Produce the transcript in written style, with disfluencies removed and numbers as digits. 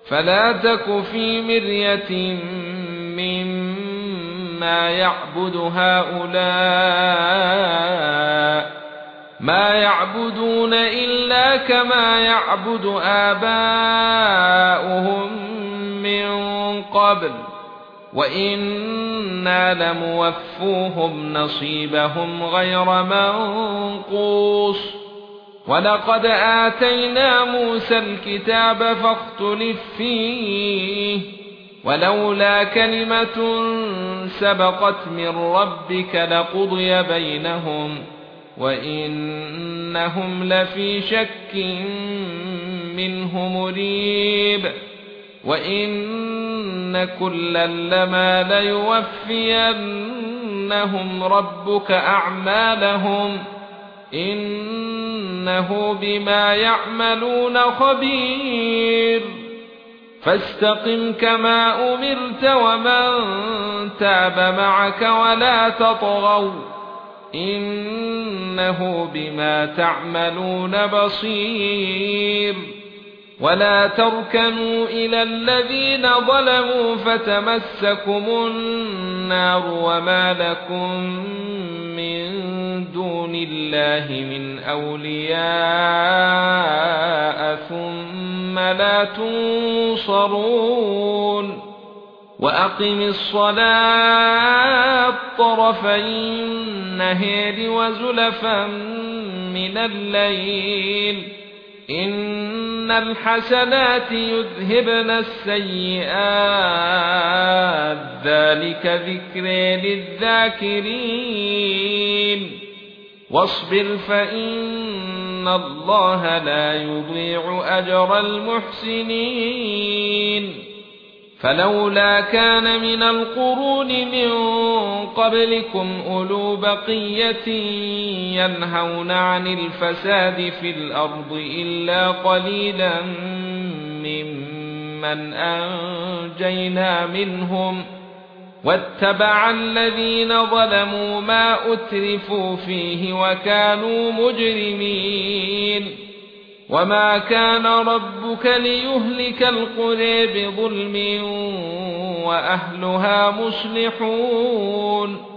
فلا تك في مرية مما يعبد هؤلاء ما يعبدون إلا كما يعبد آباؤهم من قبل وإنا لموفوهم نصيبهم غير منقوص ولقد آتينا موسى الكتاب فاختلف فيه ولولا كلمة سبقت من ربك لقضي بينهم وإنهم لفي شك منه مريب وإن كلا لما ليوفينهم ربك أعمالهم إنه بما يعملون خبير فاستقم كما أمرت ومن تاب معك ولا تطغوا إنه بما تعملون بصير ولا تركنوا إلى الذين ظلموا فتمسكم النار وما لكم من دون الله من أولياء ثم لا تنصرون وأقم الصلاة طرفي النهار وزلفا من الليل إن الحسنات يذهبن السيئات ذلك ذكر للذاكرين واصبر فإن الله لا يضيع أجر المحسنين فلولا كان من القرون من قبلكم أولو بقية ينهون عن الفساد في الأرض إلا قليلا ممن أنجينا منهم واتبع الذين ظلموا ما أترفوا فيه وكانوا مجرمين وما كان ربك ليهلك القرى بظلم وأهلها مصلحون